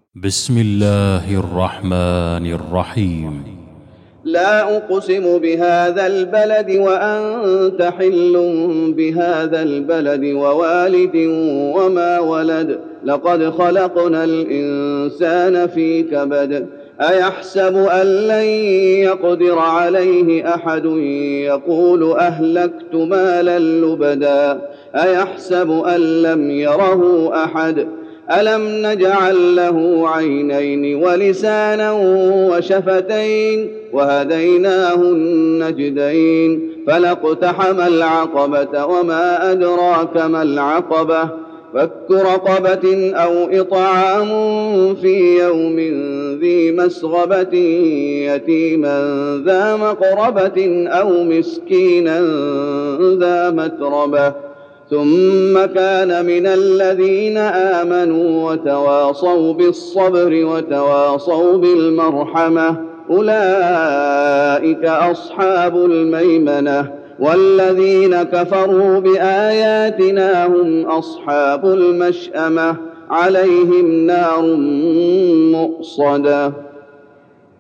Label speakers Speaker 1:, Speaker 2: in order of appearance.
Speaker 1: بسم الله الرحمن الرحيم.
Speaker 2: لا أقسم بهذا البلد وأنت حل بهذا البلد ووالد وما ولد لقد خلقنا الإنسان في كبد أيحسب أن لن يقدر عليه أحد يقول أهلكت مالا لبدا أيحسب أن لم يره أحد ألم نجعل له عينين ولسانا وشفتين وهديناه النجدين فلاقتحم العقبة وما أدراك ما العقبة فك رقبة أو إطعام في يوم ذي مسغبة يتيما ذا مقربة أو مسكينا ذا متربة ثم كان من الذين آمنوا وتواصوا بالصبر وتواصوا بالمرحمة أولئك أصحاب الميمنة والذين كفروا بآياتنا هم أصحاب المشأمة عليهم نار مؤصدة.